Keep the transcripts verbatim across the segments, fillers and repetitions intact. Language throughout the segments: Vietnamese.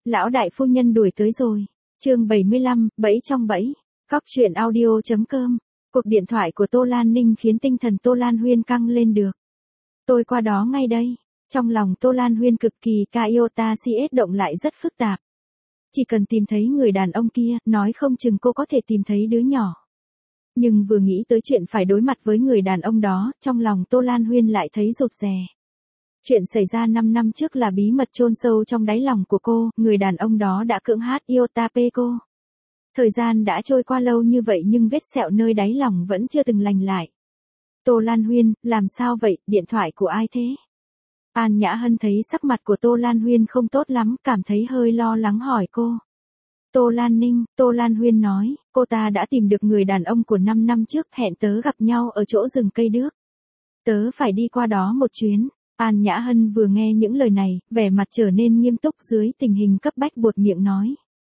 Lão đại phu nhân đuổi tới rồi. Chương bảy mươi lăm, bẫy trong bẫy. Cóc truyện audio.com. Cuộc điện thoại của Tô Lan Ninh khiến tinh thần Tô Lan Huyên căng lên được. Tôi qua đó ngay đây. Trong lòng Tô Lan Huyên cực kỳ Iota xê ét động lại rất phức tạp. Chỉ cần tìm thấy người đàn ông kia, nói không chừng cô có thể tìm thấy đứa nhỏ. Nhưng vừa nghĩ tới chuyện phải đối mặt với người đàn ông đó, trong lòng Tô Lan Huyên lại thấy rụt rè. Chuyện xảy ra năm năm trước là bí mật chôn sâu trong đáy lòng của cô, người đàn ông đó đã cưỡng hát Iotapê cô. Thời gian đã trôi qua lâu như vậy nhưng vết sẹo nơi đáy lòng vẫn chưa từng lành lại. Tô Lan Huyên, làm sao vậy, điện thoại của ai thế? An Nhã Hân thấy sắc mặt của Tô Lan Huyên không tốt lắm, cảm thấy hơi lo lắng hỏi cô. Tô Lan Ninh, Tô Lan Huyên nói, cô ta đã tìm được người đàn ông của năm năm trước, hẹn tớ gặp nhau ở chỗ rừng cây đước. Tớ phải đi qua đó một chuyến. An Nhã Hân vừa nghe những lời này, vẻ mặt trở nên nghiêm túc dưới tình hình cấp bách buột miệng nói.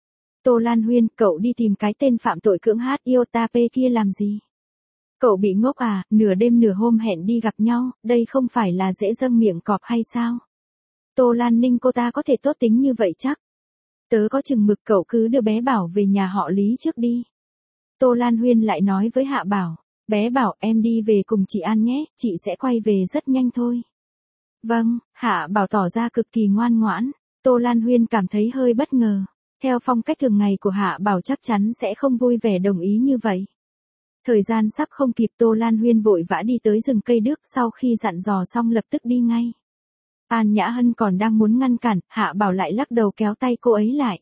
Tô Lan Huyên, cậu đi tìm cái tên phạm tội cưỡng hát Iotapê kia làm gì? Cậu bị ngốc à, nửa đêm nửa hôm hẹn đi gặp nhau, đây không phải là dễ dâng miệng cọp hay sao? Tô Lan Ninh cô ta có thể tốt tính như vậy chắc? Tớ có chừng mực, cậu cứ đưa bé Bảo về nhà họ Lý trước đi. Tô Lan Huyên lại nói với Hạ Bảo, bé Bảo em đi về cùng chị An nhé, chị sẽ quay về rất nhanh thôi. Vâng, Hạ Bảo tỏ ra cực kỳ ngoan ngoãn, Tô Lan Huyên cảm thấy hơi bất ngờ. Theo phong cách thường ngày của Hạ Bảo chắc chắn sẽ không vui vẻ đồng ý như vậy. Thời gian sắp không kịp, Tô Lan Huyên vội vã đi tới rừng cây đước, sau khi dặn dò xong lập tức đi ngay. An Nhã Hân còn đang muốn ngăn cản, Hạ Bảo lại lắc đầu kéo tay cô ấy lại.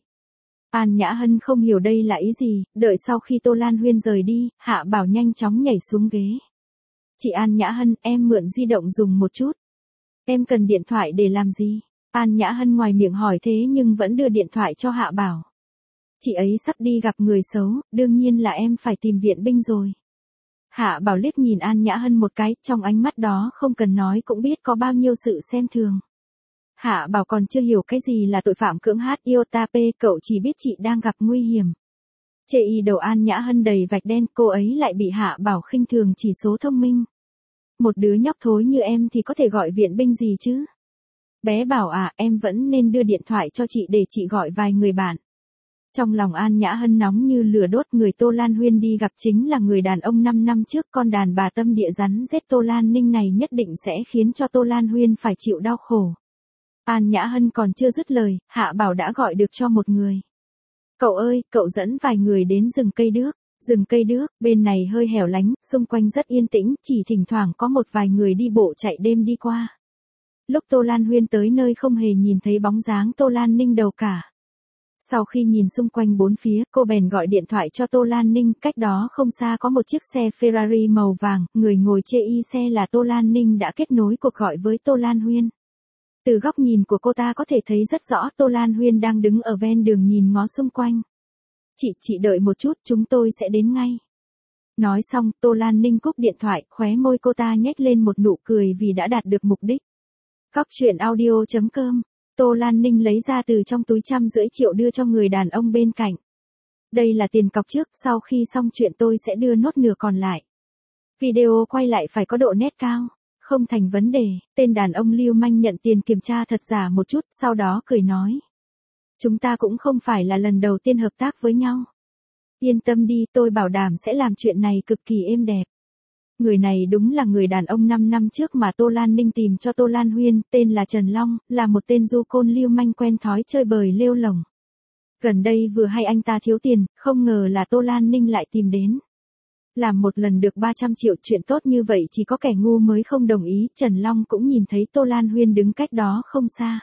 An Nhã Hân không hiểu đây là ý gì, đợi sau khi Tô Lan Huyên rời đi, Hạ Bảo nhanh chóng nhảy xuống ghế. Chị An Nhã Hân, em mượn di động dùng một chút. Em cần điện thoại để làm gì? An Nhã Hân ngoài miệng hỏi thế nhưng vẫn đưa điện thoại cho Hạ Bảo. Chị ấy sắp đi gặp người xấu, đương nhiên là em phải tìm viện binh rồi. Hạ Bảo liếc nhìn An Nhã Hân một cái, trong ánh mắt đó không cần nói cũng biết có bao nhiêu sự xem thường. Hạ Bảo còn chưa hiểu cái gì là tội phạm cưỡng hát Iotapê, cậu chỉ biết chị đang gặp nguy hiểm. Chê y đầu An Nhã Hân đầy vạch đen, cô ấy lại bị Hạ Bảo khinh thường chỉ số thông minh. Một đứa nhóc thối như em thì có thể gọi viện binh gì chứ? Bé Bảo à, em vẫn nên đưa điện thoại cho chị để chị gọi vài người bạn. Trong lòng An Nhã Hân nóng như lửa đốt, người Tô Lan Huyên đi gặp chính là người đàn ông năm năm trước, con đàn bà tâm địa rắn rết Tô Lan Ninh này nhất định sẽ khiến cho Tô Lan Huyên phải chịu đau khổ. An Nhã Hân còn chưa dứt lời, Hạ Bảo đã gọi được cho một người. Cậu ơi, cậu dẫn vài người đến rừng cây đước. Rừng cây đước, bên này hơi hẻo lánh, xung quanh rất yên tĩnh, chỉ thỉnh thoảng có một vài người đi bộ chạy đêm đi qua. Lúc Tô Lan Huyên tới nơi không hề nhìn thấy bóng dáng Tô Lan Ninh đâu cả. Sau khi nhìn xung quanh bốn phía, cô bèn gọi điện thoại cho Tô Lan Ninh, cách đó không xa có một chiếc xe Ferrari màu vàng, người ngồi chê y xe là Tô Lan Ninh đã kết nối cuộc gọi với Tô Lan Huyên. Từ góc nhìn của cô ta có thể thấy rất rõ Tô Lan Huyên đang đứng ở ven đường nhìn ngó xung quanh. Chị, chị đợi một chút, chúng tôi sẽ đến ngay. Nói xong, Tô Lan Ninh cúp điện thoại, khóe môi cô ta nhếch lên một nụ cười vì đã đạt được mục đích. Cóc truyện audio.com. Tô Lan Ninh lấy ra từ trong túi trăm rưỡi triệu đưa cho người đàn ông bên cạnh. Đây là tiền cọc trước, sau khi xong chuyện tôi sẽ đưa nốt nửa còn lại. Video quay lại phải có độ nét cao. Không thành vấn đề, tên đàn ông lưu manh nhận tiền kiểm tra thật giả một chút, sau đó cười nói. Chúng ta cũng không phải là lần đầu tiên hợp tác với nhau. Yên tâm đi, tôi bảo đảm sẽ làm chuyện này cực kỳ êm đẹp. Người này đúng là người đàn ông năm năm trước mà Tô Lan Ninh tìm cho Tô Lan Huyên, tên là Trần Long, là một tên du côn lưu manh quen thói chơi bời lêu lổng. Gần đây vừa hay anh ta thiếu tiền, không ngờ là Tô Lan Ninh lại tìm đến. Làm một lần được ba trăm triệu, chuyện tốt như vậy chỉ có kẻ ngu mới không đồng ý, Trần Long cũng nhìn thấy Tô Lan Huyên đứng cách đó không xa.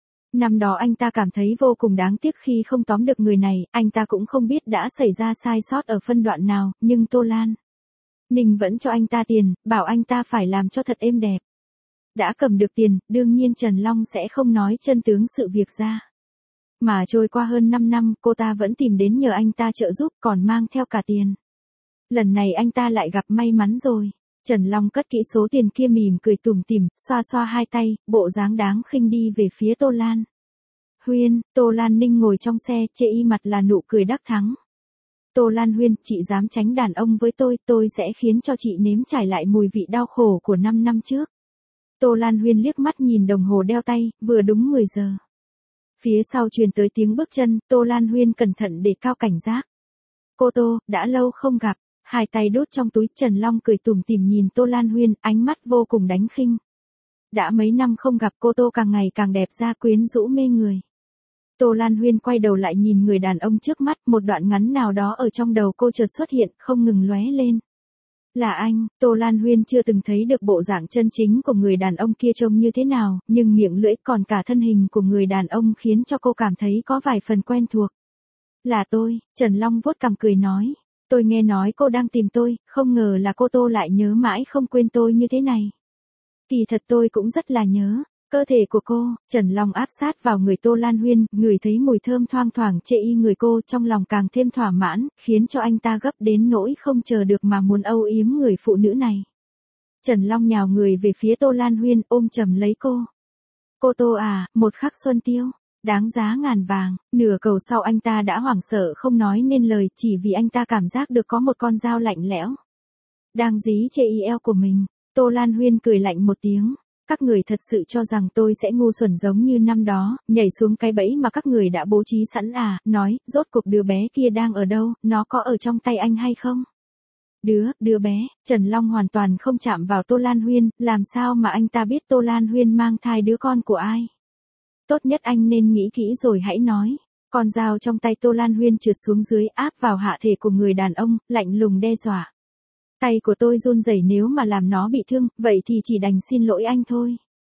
Năm đó anh ta cảm thấy vô cùng đáng tiếc khi không tóm được người này, anh ta cũng không biết đã xảy ra sai sót ở phân đoạn nào, nhưng Tô Lan Ninh vẫn cho anh ta tiền, bảo anh ta phải làm cho thật êm đẹp. Đã cầm được tiền, đương nhiên Trần Long sẽ không nói chân tướng sự việc ra. Mà trôi qua hơn năm năm, cô ta vẫn tìm đến nhờ anh ta trợ giúp, còn mang theo cả tiền. Lần này anh ta lại gặp may mắn rồi. Trần Long cất kỹ số tiền kia, mỉm cười tủm tỉm, xoa xoa hai tay, bộ dáng đáng khinh đi về phía Tô Lan Huyên. Tô Lan Ninh ngồi trong xe, chê y mặt là nụ cười đắc thắng. Tô Lan Huyên, chị dám tránh đàn ông với tôi, tôi sẽ khiến cho chị nếm trải lại mùi vị đau khổ của năm năm trước. Tô Lan Huyên liếc mắt nhìn đồng hồ đeo tay, vừa đúng mười giờ. Phía sau truyền tới tiếng bước chân, Tô Lan Huyên cẩn thận để cao cảnh giác. Cô Tô, đã lâu không gặp, hai tay đút trong túi, Trần Long cười tủm tỉm nhìn Tô Lan Huyên, ánh mắt vô cùng đánh khinh. Đã mấy năm không gặp, cô Tô càng ngày càng đẹp ra, quyến rũ mê người. Tô Lan Huyên quay đầu lại nhìn người đàn ông trước mắt, một đoạn ngắn nào đó ở trong đầu cô chợt xuất hiện, không ngừng lóe lên. Là anh. Tô Lan Huyên chưa từng thấy được bộ dạng chân chính của người đàn ông kia trông như thế nào, nhưng miệng lưỡi còn cả thân hình của người đàn ông khiến cho cô cảm thấy có vài phần quen thuộc. Là tôi, Trần Long vuốt cằm cười nói. Tôi nghe nói cô đang tìm tôi, không ngờ là cô Tô lại nhớ mãi không quên tôi như thế này. Kỳ thật tôi cũng rất là nhớ. Cơ thể của cô, Trần Long áp sát vào người Tô Lan Huyên, ngửi thấy mùi thơm thoang thoảng chê y người cô, trong lòng càng thêm thỏa mãn, khiến cho anh ta gấp đến nỗi không chờ được mà muốn âu yếm người phụ nữ này. Trần Long nhào người về phía Tô Lan Huyên, ôm chầm lấy cô. Cô Tô à, một khắc xuân tiêu, đáng giá ngàn vàng. Nửa cầu sau anh ta đã hoảng sợ không nói nên lời, chỉ vì anh ta cảm giác được có một con dao lạnh lẽo đang dí chê y eo của mình. Tô Lan Huyên cười lạnh một tiếng. Các người thật sự cho rằng tôi sẽ ngu xuẩn giống như năm đó, nhảy xuống cái bẫy mà các người đã bố trí sẵn à, nói, rốt cuộc đứa bé kia đang ở đâu, nó có ở trong tay anh hay không? Đứa, đứa bé, Trần Long hoàn toàn không chạm vào Tô Lan Huyên, làm sao mà anh ta biết Tô Lan Huyên mang thai đứa con của ai? Tốt nhất anh nên nghĩ kỹ rồi hãy nói. Con dao trong tay Tô Lan Huyên trượt xuống dưới, áp vào hạ thể của người đàn ông, lạnh lùng đe dọa. Tay của tôi run rẩy, nếu mà làm nó bị thương, vậy thì chỉ đành xin lỗi anh thôi.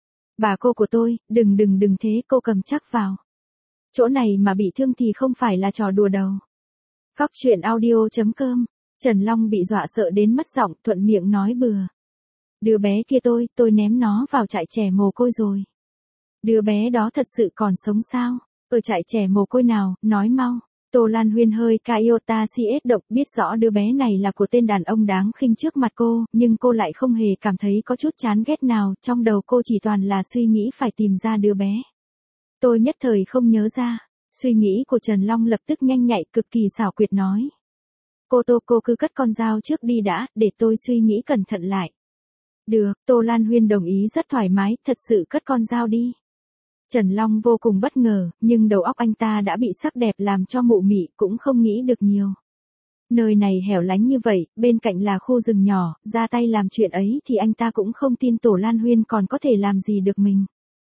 Bà cô của tôi, đừng đừng đừng thế, cô cầm chắc vào. Chỗ này mà bị thương thì không phải là trò đùa đâu. Cóc truyện audio chấm com. Trần Long bị dọa sợ đến mất giọng, thuận miệng nói bừa. Đứa bé kia tôi, tôi ném nó vào trại trẻ mồ côi rồi. Đứa bé đó thật sự còn sống sao? Ở trại trẻ mồ côi nào, nói mau. Tô Lan Huyên hơi Iota xê ét động, biết rõ đứa bé này là của tên đàn ông đáng khinh trước mặt cô, nhưng cô lại không hề cảm thấy có chút chán ghét nào, trong đầu cô chỉ toàn là suy nghĩ phải tìm ra đứa bé. Tôi nhất thời không nhớ ra. Suy nghĩ của Trần Long lập tức nhanh nhạy, cực kỳ xảo quyệt nói. Cô Tô, cô cứ cất con dao trước đi đã, để tôi suy nghĩ cẩn thận lại. Được, Tô Lan Huyên đồng ý rất thoải mái, thật sự cất con dao đi. Trần Long vô cùng bất ngờ, nhưng đầu óc anh ta đã bị sắc đẹp làm cho mụ mị, cũng không nghĩ được nhiều. Nơi này hẻo lánh như vậy, bên cạnh là khu rừng nhỏ, ra tay làm chuyện ấy thì anh ta cũng không tin Tô Lan Huyên còn có thể làm gì được mình.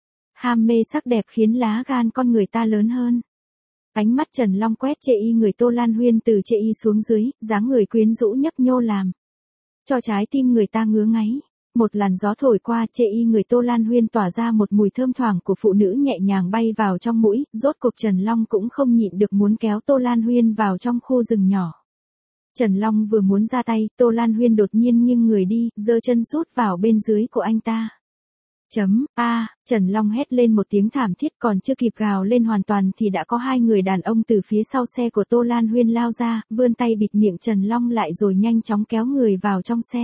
Ham mê sắc đẹp khiến lá gan con người ta lớn hơn. Ánh mắt Trần Long quét chê y người Tô Lan Huyên từ chê y xuống dưới, dáng người quyến rũ nhấp nhô làm cho trái tim người ta ngứa ngáy. Một làn gió thổi qua, chê y người Tô Lan Huyên tỏa ra một mùi thơm thoảng của phụ nữ nhẹ nhàng bay vào trong mũi, rốt cuộc Trần Long cũng không nhịn được muốn kéo Tô Lan Huyên vào trong khu rừng nhỏ. Trần Long vừa muốn ra tay, Tô Lan Huyên đột nhiên nghiêng người đi, giơ chân sút vào bên dưới của anh ta. Chấm, a, Trần Long hét lên một tiếng thảm thiết, còn chưa kịp gào lên hoàn toàn thì đã có hai người đàn ông từ phía sau xe của Tô Lan Huyên lao ra, vươn tay bịt miệng Trần Long lại rồi nhanh chóng kéo người vào trong xe.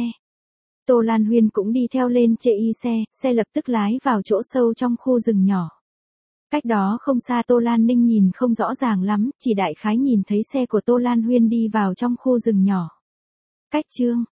Tô Lan Huyên cũng đi theo lên chê y xe, xe lập tức lái vào chỗ sâu trong khu rừng nhỏ. Cách đó không xa Tô Lan Ninh nhìn không rõ ràng lắm, chỉ đại khái nhìn thấy xe của Tô Lan Huyên đi vào trong khu rừng nhỏ. Cách chương